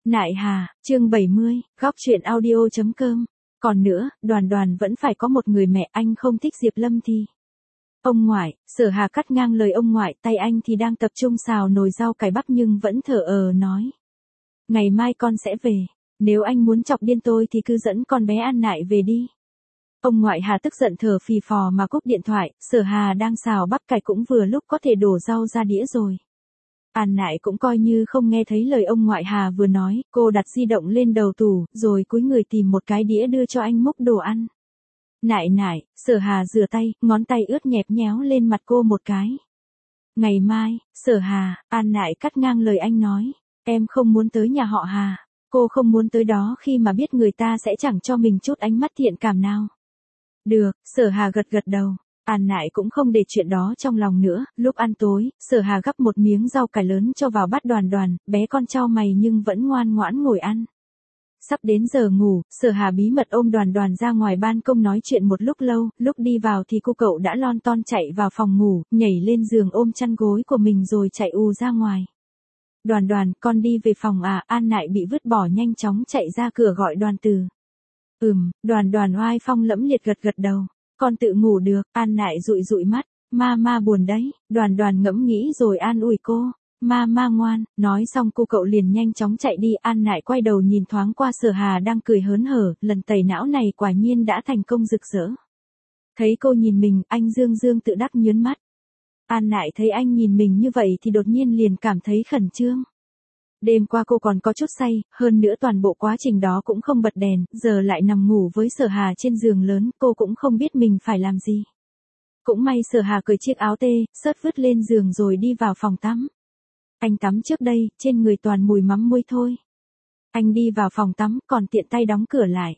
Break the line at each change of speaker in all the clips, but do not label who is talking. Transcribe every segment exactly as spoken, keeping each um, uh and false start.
Nại Hà, chương bảy mươi, góc chuyện audio chấm com. Còn nữa, Đoàn Đoàn vẫn phải có một người mẹ, anh không thích Diệp Lâm thì. Ông ngoại, Sở Hà cắt ngang lời ông ngoại, tay anh thì đang tập trung xào nồi rau cải bắp nhưng vẫn thở ờ nói. Ngày mai con sẽ về, nếu anh muốn chọc điên tôi thì cứ dẫn con bé An Nại về đi. Ông ngoại Hà tức giận thở phì phò mà cúp điện thoại, Sở Hà đang xào bắp cải cũng vừa lúc có thể đổ rau ra đĩa rồi. An Nại cũng coi như không nghe thấy lời ông ngoại Hà vừa nói, cô đặt di động lên đầu tủ, rồi cúi người tìm một cái đĩa đưa cho anh múc đồ ăn. Nại nại, Sở Hà rửa tay, ngón tay ướt nhẹp nhéo lên mặt cô một cái. Ngày mai, Sở Hà, An Nại cắt ngang lời anh nói, em không muốn tới nhà họ Hà, cô không muốn tới đó khi mà biết người ta sẽ chẳng cho mình chút ánh mắt thiện cảm nào. Được, Sở Hà gật gật đầu. An Nại cũng không để chuyện đó trong lòng nữa, lúc ăn tối, Sở Hà gắp một miếng rau cải lớn cho vào bát Đoàn Đoàn, bé con chau mày nhưng vẫn ngoan ngoãn ngồi ăn. Sắp đến giờ ngủ, Sở Hà bí mật ôm Đoàn Đoàn ra ngoài ban công nói chuyện một lúc lâu, lúc đi vào thì cô cậu đã lon ton chạy vào phòng ngủ, nhảy lên giường ôm chăn gối của mình rồi chạy ù ra ngoài. Đoàn Đoàn, con đi về phòng à, An Nại bị vứt bỏ nhanh chóng chạy ra cửa gọi Đoàn Từ. Ừm, Đoàn Đoàn oai phong lẫm liệt gật gật đầu. Con tự ngủ được, An Nại dụi dụi mắt, ma ma buồn đấy, Đoàn Đoàn ngẫm nghĩ rồi an ủi cô, ma ma ngoan, nói xong cô cậu liền nhanh chóng chạy đi, An Nại quay đầu nhìn thoáng qua Sở Hà đang cười hớn hở, lần tẩy não này quả nhiên đã thành công rực rỡ. Thấy cô nhìn mình, anh dương dương tự đắc nhớn mắt. An Nại thấy anh nhìn mình như vậy thì đột nhiên liền cảm thấy khẩn trương. Đêm qua cô còn có chút say, hơn nữa toàn bộ quá trình đó cũng không bật đèn, giờ lại nằm ngủ với Sở Hà trên giường lớn, cô cũng không biết mình phải làm gì. Cũng may Sở Hà cởi chiếc áo tê, sớt vứt lên giường rồi đi vào phòng tắm. Anh tắm trước đây, trên người toàn mùi mắm muối thôi. Anh đi vào phòng tắm, còn tiện tay đóng cửa lại.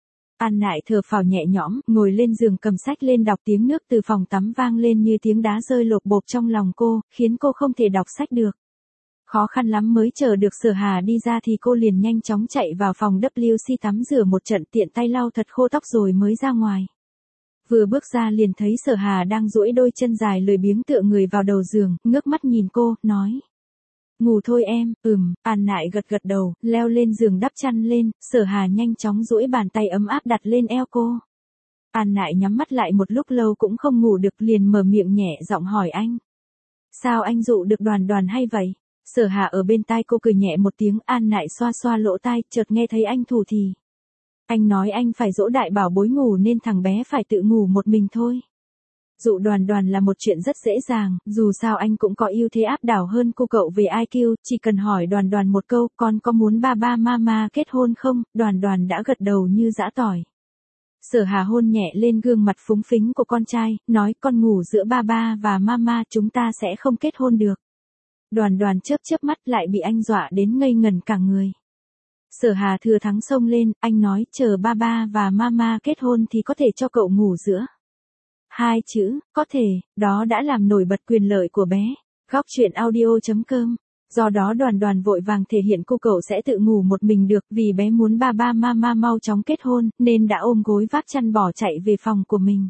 An Nại thở phào nhẹ nhõm, ngồi lên giường cầm sách lên đọc, tiếng nước từ phòng tắm vang lên như tiếng đá rơi lộp bộp trong lòng cô, khiến cô không thể đọc sách được. Khó khăn lắm mới chờ được Sở Hà đi ra thì cô liền nhanh chóng chạy vào phòng vê kép tắm rửa một trận, tiện tay lau thật khô tóc rồi mới ra ngoài. Vừa bước ra liền thấy Sở Hà đang duỗi đôi chân dài lười biếng tựa người vào đầu giường, ngước mắt nhìn cô, nói. Ngủ thôi em, ừm, An Nại gật gật đầu, leo lên giường đắp chăn lên, Sở Hà nhanh chóng duỗi bàn tay ấm áp đặt lên eo cô. An Nại nhắm mắt lại một lúc lâu cũng không ngủ được liền mở miệng nhẹ giọng hỏi anh. Sao anh dụ được Đoàn Đoàn hay vậy? Sở Hà ở bên tai cô cười nhẹ một tiếng, An Nại xoa xoa lỗ tai, chợt nghe thấy anh thủ thì. Anh nói anh phải dỗ đại bảo bối ngủ nên thằng bé phải tự ngủ một mình thôi. Dụ Đoàn Đoàn là một chuyện rất dễ dàng, dù sao anh cũng có ưu thế áp đảo hơn cô cậu về i kiu, chỉ cần hỏi Đoàn Đoàn một câu, con có muốn ba ba mama kết hôn không, Đoàn Đoàn đã gật đầu như giã tỏi. Sở Hà hôn nhẹ lên gương mặt phúng phính của con trai, nói con ngủ giữa ba ba và mama chúng ta sẽ không kết hôn được. Đoàn Đoàn chớp chớp mắt lại bị anh dọa đến ngây ngần cả người. Sở Hà thừa thắng xông lên, anh nói chờ ba ba và mama kết hôn thì có thể cho cậu ngủ giữa. Hai chữ, có thể, đó đã làm nổi bật quyền lợi của bé. Góc chuyện audio chấm com. Do đó Đoàn Đoàn vội vàng thể hiện cô cậu sẽ tự ngủ một mình được, vì bé muốn ba ba mama mau chóng kết hôn, nên đã ôm gối vác chăn bỏ chạy về phòng của mình.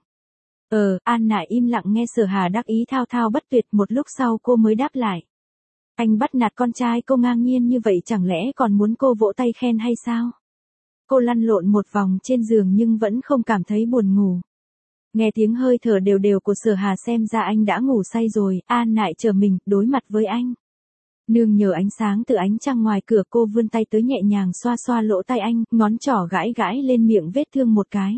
Ờ, An Nại im lặng nghe Sở Hà đắc ý thao thao bất tuyệt, một lúc sau cô mới đáp lại. Anh bắt nạt con trai cô ngang nhiên như vậy chẳng lẽ còn muốn cô vỗ tay khen hay sao? Cô lăn lộn một vòng trên giường nhưng vẫn không cảm thấy buồn ngủ. Nghe tiếng hơi thở đều đều của Sở Hà xem ra anh đã ngủ say rồi, An Nại chờ mình, đối mặt với anh. Nương nhờ ánh sáng từ ánh trăng ngoài cửa, cô vươn tay tới nhẹ nhàng xoa xoa lỗ tai anh, ngón trỏ gãi gãi lên miệng vết thương một cái.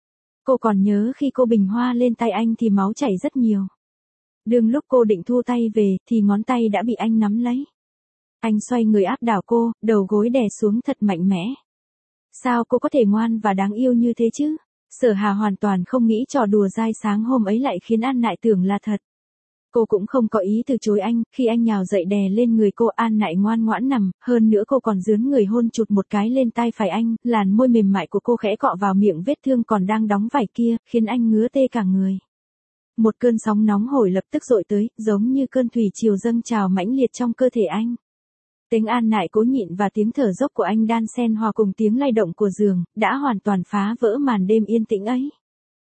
Cô còn nhớ khi cô bình hoa lên tay anh thì máu chảy rất nhiều. Đương lúc cô định thu tay về, thì ngón tay đã bị anh nắm lấy. Anh xoay người áp đảo cô, đầu gối đè xuống thật mạnh mẽ. Sao cô có thể ngoan và đáng yêu như thế chứ? Sở Hà hoàn toàn không nghĩ trò đùa dai sáng hôm ấy lại khiến An Nại tưởng là thật. Cô cũng không có ý từ chối anh, khi anh nhào dậy đè lên người cô, An Nại ngoan ngoãn nằm, hơn nữa cô còn dướn người hôn chụt một cái lên tai phải anh, làn môi mềm mại của cô khẽ cọ vào miệng vết thương còn đang đóng vảy kia, khiến anh ngứa tê cả người. Một cơn sóng nóng hổi lập tức dội tới, giống như cơn thủy triều dâng trào mãnh liệt trong cơ thể anh. Tiếng An Nại cố nhịn và tiếng thở dốc của anh đan xen hòa cùng tiếng lay động của giường, đã hoàn toàn phá vỡ màn đêm yên tĩnh ấy.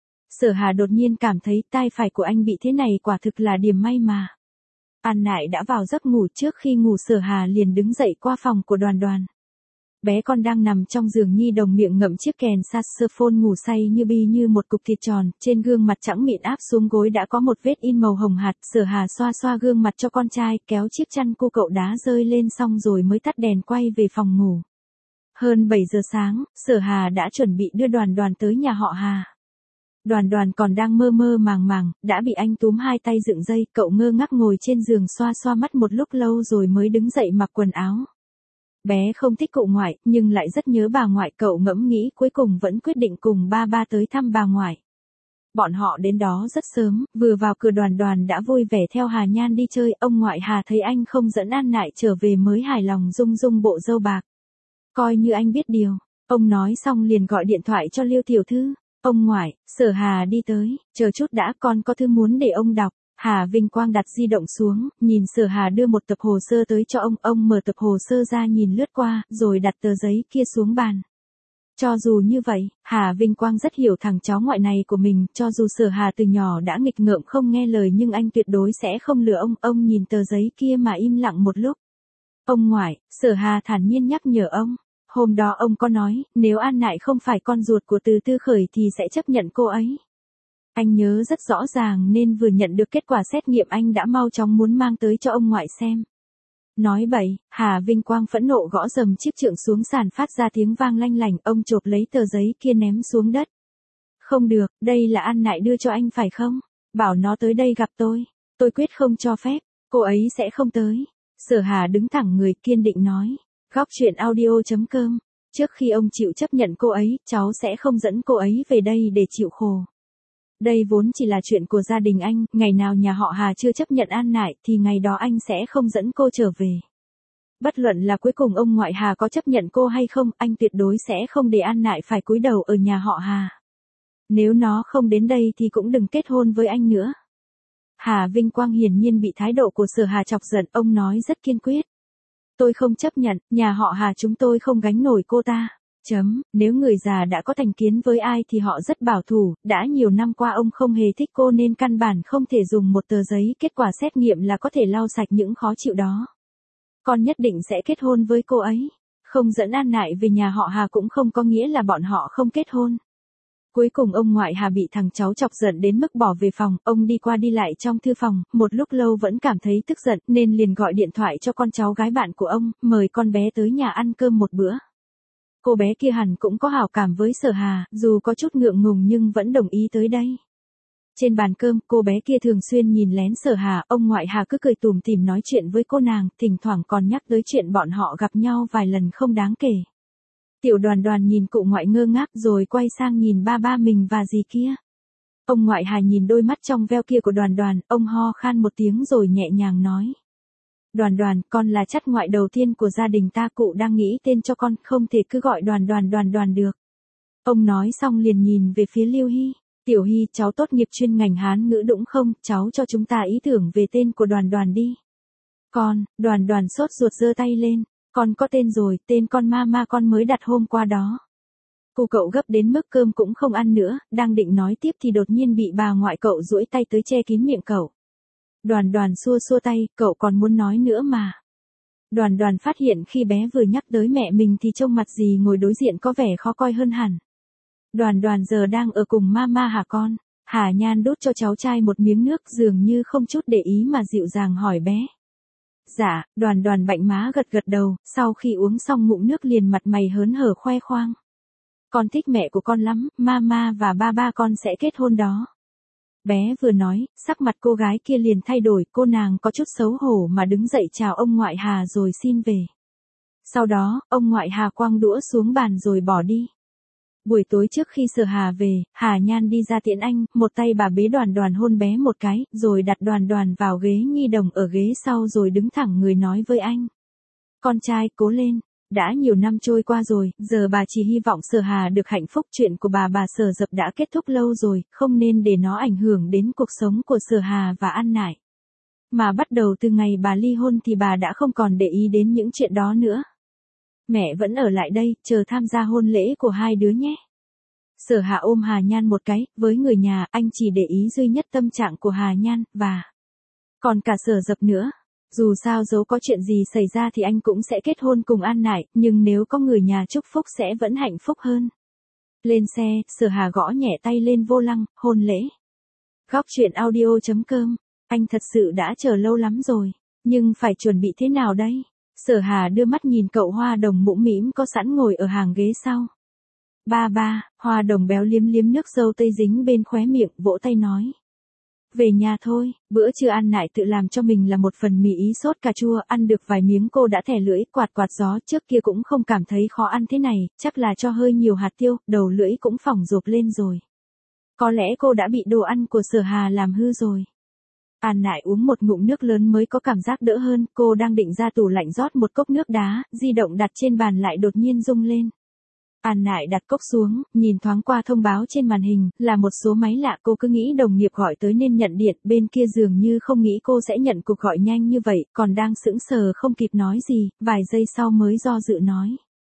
Sở Hà đột nhiên cảm thấy tai phải của anh bị thế này quả thực là điểm may mà. An Nại đã vào giấc ngủ, trước khi ngủ Sở Hà liền đứng dậy qua phòng của Đoàn Đoàn. Bé con đang nằm trong giường nhi đồng miệng ngậm chiếc kèn saxophone ngủ say như bi như một cục thịt tròn, trên gương mặt trắng mịn áp xuống gối đã có một vết in màu hồng hạt. Sở Hà xoa xoa gương mặt cho con trai, kéo chiếc chăn cu cậu đá rơi lên xong rồi mới tắt đèn quay về phòng ngủ. Hơn bảy giờ sáng, Sở Hà đã chuẩn bị đưa Đoàn Đoàn tới nhà họ Hà. Đoàn Đoàn còn đang mơ mơ màng màng, đã bị anh túm hai tay dựng dây, cậu ngơ ngác ngồi trên giường xoa xoa mắt một lúc lâu rồi mới đứng dậy mặc quần áo. Bé không thích cụ ngoại, nhưng lại rất nhớ bà ngoại, cậu ngẫm nghĩ cuối cùng vẫn quyết định cùng ba ba tới thăm bà ngoại. Bọn họ đến đó rất sớm, vừa vào cửa Đoàn Đoàn đã vui vẻ theo Hà Nhan đi chơi, ông ngoại Hà thấy anh không dẫn An Nại trở về mới hài lòng rung rung bộ râu bạc. Coi như anh biết điều, ông nói xong liền gọi điện thoại cho Liêu tiểu thư. Ông ngoại, Sở Hà đi tới, chờ chút đã, con có thư muốn để ông đọc. Hà Vinh Quang đặt di động xuống, nhìn Sở Hà đưa một tập hồ sơ tới cho ông, ông mở tập hồ sơ ra nhìn lướt qua, rồi đặt tờ giấy kia xuống bàn. Cho dù như vậy, Hà Vinh Quang rất hiểu thằng cháu ngoại này của mình, cho dù Sở Hà từ nhỏ đã nghịch ngợm không nghe lời nhưng anh tuyệt đối sẽ không lừa ông, ông nhìn tờ giấy kia mà im lặng một lúc. Ông ngoại, Sở Hà thản nhiên nhắc nhở ông. Hôm đó ông có nói, nếu An Nại không phải con ruột của Từ Tư Khởi thì sẽ chấp nhận cô ấy. Anh nhớ rất rõ ràng nên vừa nhận được kết quả xét nghiệm anh đã mau chóng muốn mang tới cho ông ngoại xem. Nói bậy, Hà Vinh Quang phẫn nộ gõ dầm chiếc trượng xuống sàn phát ra tiếng vang lanh lảnh, ông chộp lấy tờ giấy kia ném xuống đất. Không được, đây là An Nại đưa cho anh phải không? Bảo nó tới đây gặp tôi. Tôi quyết không cho phép, cô ấy sẽ không tới. Sở Hà đứng thẳng người kiên định nói. Góc truyện audio chấm com. Trước khi ông chịu chấp nhận cô ấy, cháu sẽ không dẫn cô ấy về đây để chịu khổ. Đây vốn chỉ là chuyện của gia đình anh, ngày nào nhà họ Hà chưa chấp nhận An Nại thì ngày đó anh sẽ không dẫn cô trở về. Bất luận là cuối cùng ông ngoại Hà có chấp nhận cô hay không, anh tuyệt đối sẽ không để An Nại phải cúi đầu ở nhà họ Hà. Nếu nó không đến đây thì cũng đừng kết hôn với anh nữa. Hà Vinh Quang hiển nhiên bị thái độ của Sở Hà chọc giận, ông nói rất kiên quyết. Tôi không chấp nhận, nhà họ Hà chúng tôi không gánh nổi cô ta. Chấm, nếu người già đã có thành kiến với ai thì họ rất bảo thủ, đã nhiều năm qua ông không hề thích cô nên căn bản không thể dùng một tờ giấy kết quả xét nghiệm là có thể lau sạch những khó chịu đó. Con nhất định sẽ kết hôn với cô ấy. Không dẫn An Nại về nhà họ Hà cũng không có nghĩa là bọn họ không kết hôn. Cuối cùng ông ngoại Hà bị thằng cháu chọc giận đến mức bỏ về phòng, ông đi qua đi lại trong thư phòng, một lúc lâu vẫn cảm thấy tức giận nên liền gọi điện thoại cho con cháu gái bạn của ông, mời con bé tới nhà ăn cơm một bữa. Cô bé kia hẳn cũng có hảo cảm với Sở Hà, dù có chút ngượng ngùng nhưng vẫn đồng ý tới đây. Trên bàn cơm, cô bé kia thường xuyên nhìn lén Sở Hà, ông ngoại Hà cứ cười tủm tỉm nói chuyện với cô nàng, thỉnh thoảng còn nhắc tới chuyện bọn họ gặp nhau vài lần không đáng kể. Tiểu Đoàn Đoàn nhìn cụ ngoại ngơ ngác rồi quay sang nhìn ba ba mình và dì kia. Ông ngoại Hà nhìn đôi mắt trong veo kia của Đoàn Đoàn, ông ho khan một tiếng rồi nhẹ nhàng nói. Đoàn Đoàn, con là chắt ngoại đầu tiên của gia đình ta, cụ đang nghĩ tên cho con, không thể cứ gọi Đoàn Đoàn Đoàn Đoàn được. Ông nói xong liền nhìn về phía Liêu Hy. Tiểu Hy, cháu tốt nghiệp chuyên ngành Hán ngữ đúng không, cháu cho chúng ta ý tưởng về tên của Đoàn Đoàn đi. Con, Đoàn Đoàn sốt ruột giơ tay lên. Con có tên rồi, tên con mama con mới đặt hôm qua đó. Cụ cậu gấp đến mức cơm cũng không ăn nữa, đang định nói tiếp thì đột nhiên bị bà ngoại cậu duỗi tay tới che kín miệng cậu. Đoàn Đoàn xua xua tay, cậu còn muốn nói nữa mà. Đoàn Đoàn phát hiện khi bé vừa nhắc tới mẹ mình thì trông mặt dì ngồi đối diện có vẻ khó coi hơn hẳn. Đoàn Đoàn giờ đang ở cùng mama hả con? Hà Nhan đút cho cháu trai một miếng nước dường như không chút để ý mà dịu dàng hỏi bé. Dạ, Đoàn Đoàn bạnh má gật gật đầu, sau khi uống xong ngụm nước liền mặt mày hớn hở khoe khoang. Con thích mẹ của con lắm, mama và ba ba con sẽ kết hôn đó. Bé vừa nói, sắc mặt cô gái kia liền thay đổi, cô nàng có chút xấu hổ mà đứng dậy chào ông ngoại Hà rồi xin về. Sau đó, ông ngoại Hà quăng đũa xuống bàn rồi bỏ đi. Buổi tối trước khi Sở Hà về, Hà Nhan đi ra tiễn anh, một tay bà bế Đoàn Đoàn hôn bé một cái, rồi đặt Đoàn Đoàn vào ghế nhi đồng ở ghế sau rồi đứng thẳng người nói với anh. Con trai, cố lên. Đã nhiều năm trôi qua rồi, giờ bà chỉ hy vọng Sở Hà được hạnh phúc, chuyện của bà bà Sở Dập đã kết thúc lâu rồi, không nên để nó ảnh hưởng đến cuộc sống của Sở Hà và An Nại. Mà bắt đầu từ ngày bà ly hôn thì bà đã không còn để ý đến những chuyện đó nữa. Mẹ vẫn ở lại đây, chờ tham gia hôn lễ của hai đứa nhé. Sở Hà ôm Hà Nhan một cái, với người nhà, anh chỉ để ý duy nhất tâm trạng của Hà Nhan, và còn cả Sở Dập nữa. Dù sao dẫu có chuyện gì xảy ra thì anh cũng sẽ kết hôn cùng An Nại, nhưng nếu có người nhà chúc phúc sẽ vẫn hạnh phúc hơn. Lên xe, Sở Hà gõ nhẹ tay lên vô lăng, hôn lễ. Góc truyện audio chấm com, anh thật sự đã chờ lâu lắm rồi, nhưng phải chuẩn bị thế nào đây? Sở Hà đưa mắt nhìn cậu Hoa Đồng mũm mĩm có sẵn ngồi ở hàng ghế sau. Ba ba, Hoa Đồng béo liếm liếm nước dâu tây dính bên khóe miệng, vỗ tay nói. Về nhà thôi, bữa trưa An Nại tự làm cho mình là một phần mì ý sốt cà chua, ăn được vài miếng cô đã thè lưỡi, quạt quạt gió, trước kia cũng không cảm thấy khó ăn thế này, chắc là cho hơi nhiều hạt tiêu, đầu lưỡi cũng phỏng rộp lên rồi. Có lẽ cô đã bị đồ ăn của Sở Hà làm hư rồi. An Nại uống một ngụm nước lớn mới có cảm giác đỡ hơn, cô đang định ra tủ lạnh rót một cốc nước đá, di động đặt trên bàn lại đột nhiên rung lên. An Nại đặt cốc xuống, nhìn thoáng qua thông báo trên màn hình, là một số máy lạ, cô cứ nghĩ đồng nghiệp gọi tới nên nhận điện, bên kia dường như không nghĩ cô sẽ nhận cuộc gọi nhanh như vậy, còn đang sững sờ không kịp nói gì, vài giây sau mới do dự nói.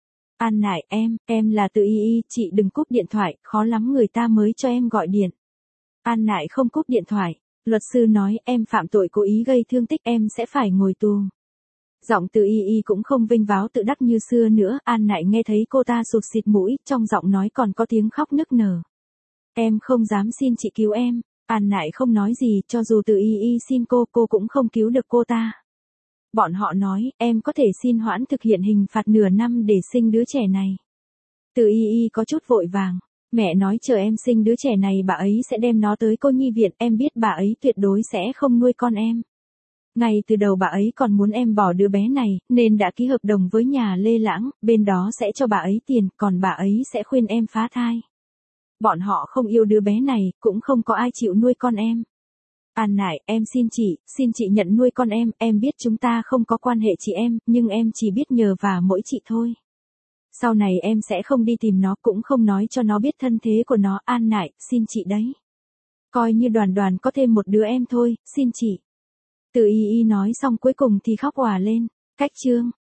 An Nại, em, em là Từ Y Y, chị đừng cúp điện thoại, khó lắm người ta mới cho em gọi điện. An Nại không cúp điện thoại, luật sư nói em phạm tội cố ý gây thương tích, em sẽ phải ngồi tù. Giọng Từ Y Y cũng không vênh váo tự đắc như xưa nữa, An Nại nghe thấy cô ta sụt xịt mũi, trong giọng nói còn có tiếng khóc nức nở. Em không dám xin chị cứu em. An Nại không nói gì, cho dù Từ Y Y xin cô, cô cũng không cứu được cô ta. Bọn họ nói, em có thể xin hoãn thực hiện hình phạt nửa năm để sinh đứa trẻ này. Từ Y Y có chút vội vàng. Mẹ nói chờ em sinh đứa trẻ này bà ấy sẽ đem nó tới cô nhi viện, em biết bà ấy tuyệt đối sẽ không nuôi con em. Ngay từ đầu bà ấy còn muốn em bỏ đứa bé này, nên đã ký hợp đồng với nhà Lê Lãng, bên đó sẽ cho bà ấy tiền, còn bà ấy sẽ khuyên em phá thai. Bọn họ không yêu đứa bé này, cũng không có ai chịu nuôi con em. An Nại, em xin chị, xin chị nhận nuôi con em, em biết chúng ta không có quan hệ chị em, nhưng em chỉ biết nhờ vả mỗi chị thôi. Sau này em sẽ không đi tìm nó, cũng không nói cho nó biết thân thế của nó. An Nại, xin chị đấy. Coi như Đoàn Đoàn có thêm một đứa em thôi, xin chị. Từ Y Y nói xong cuối cùng thì khóc òa lên. Cách chương.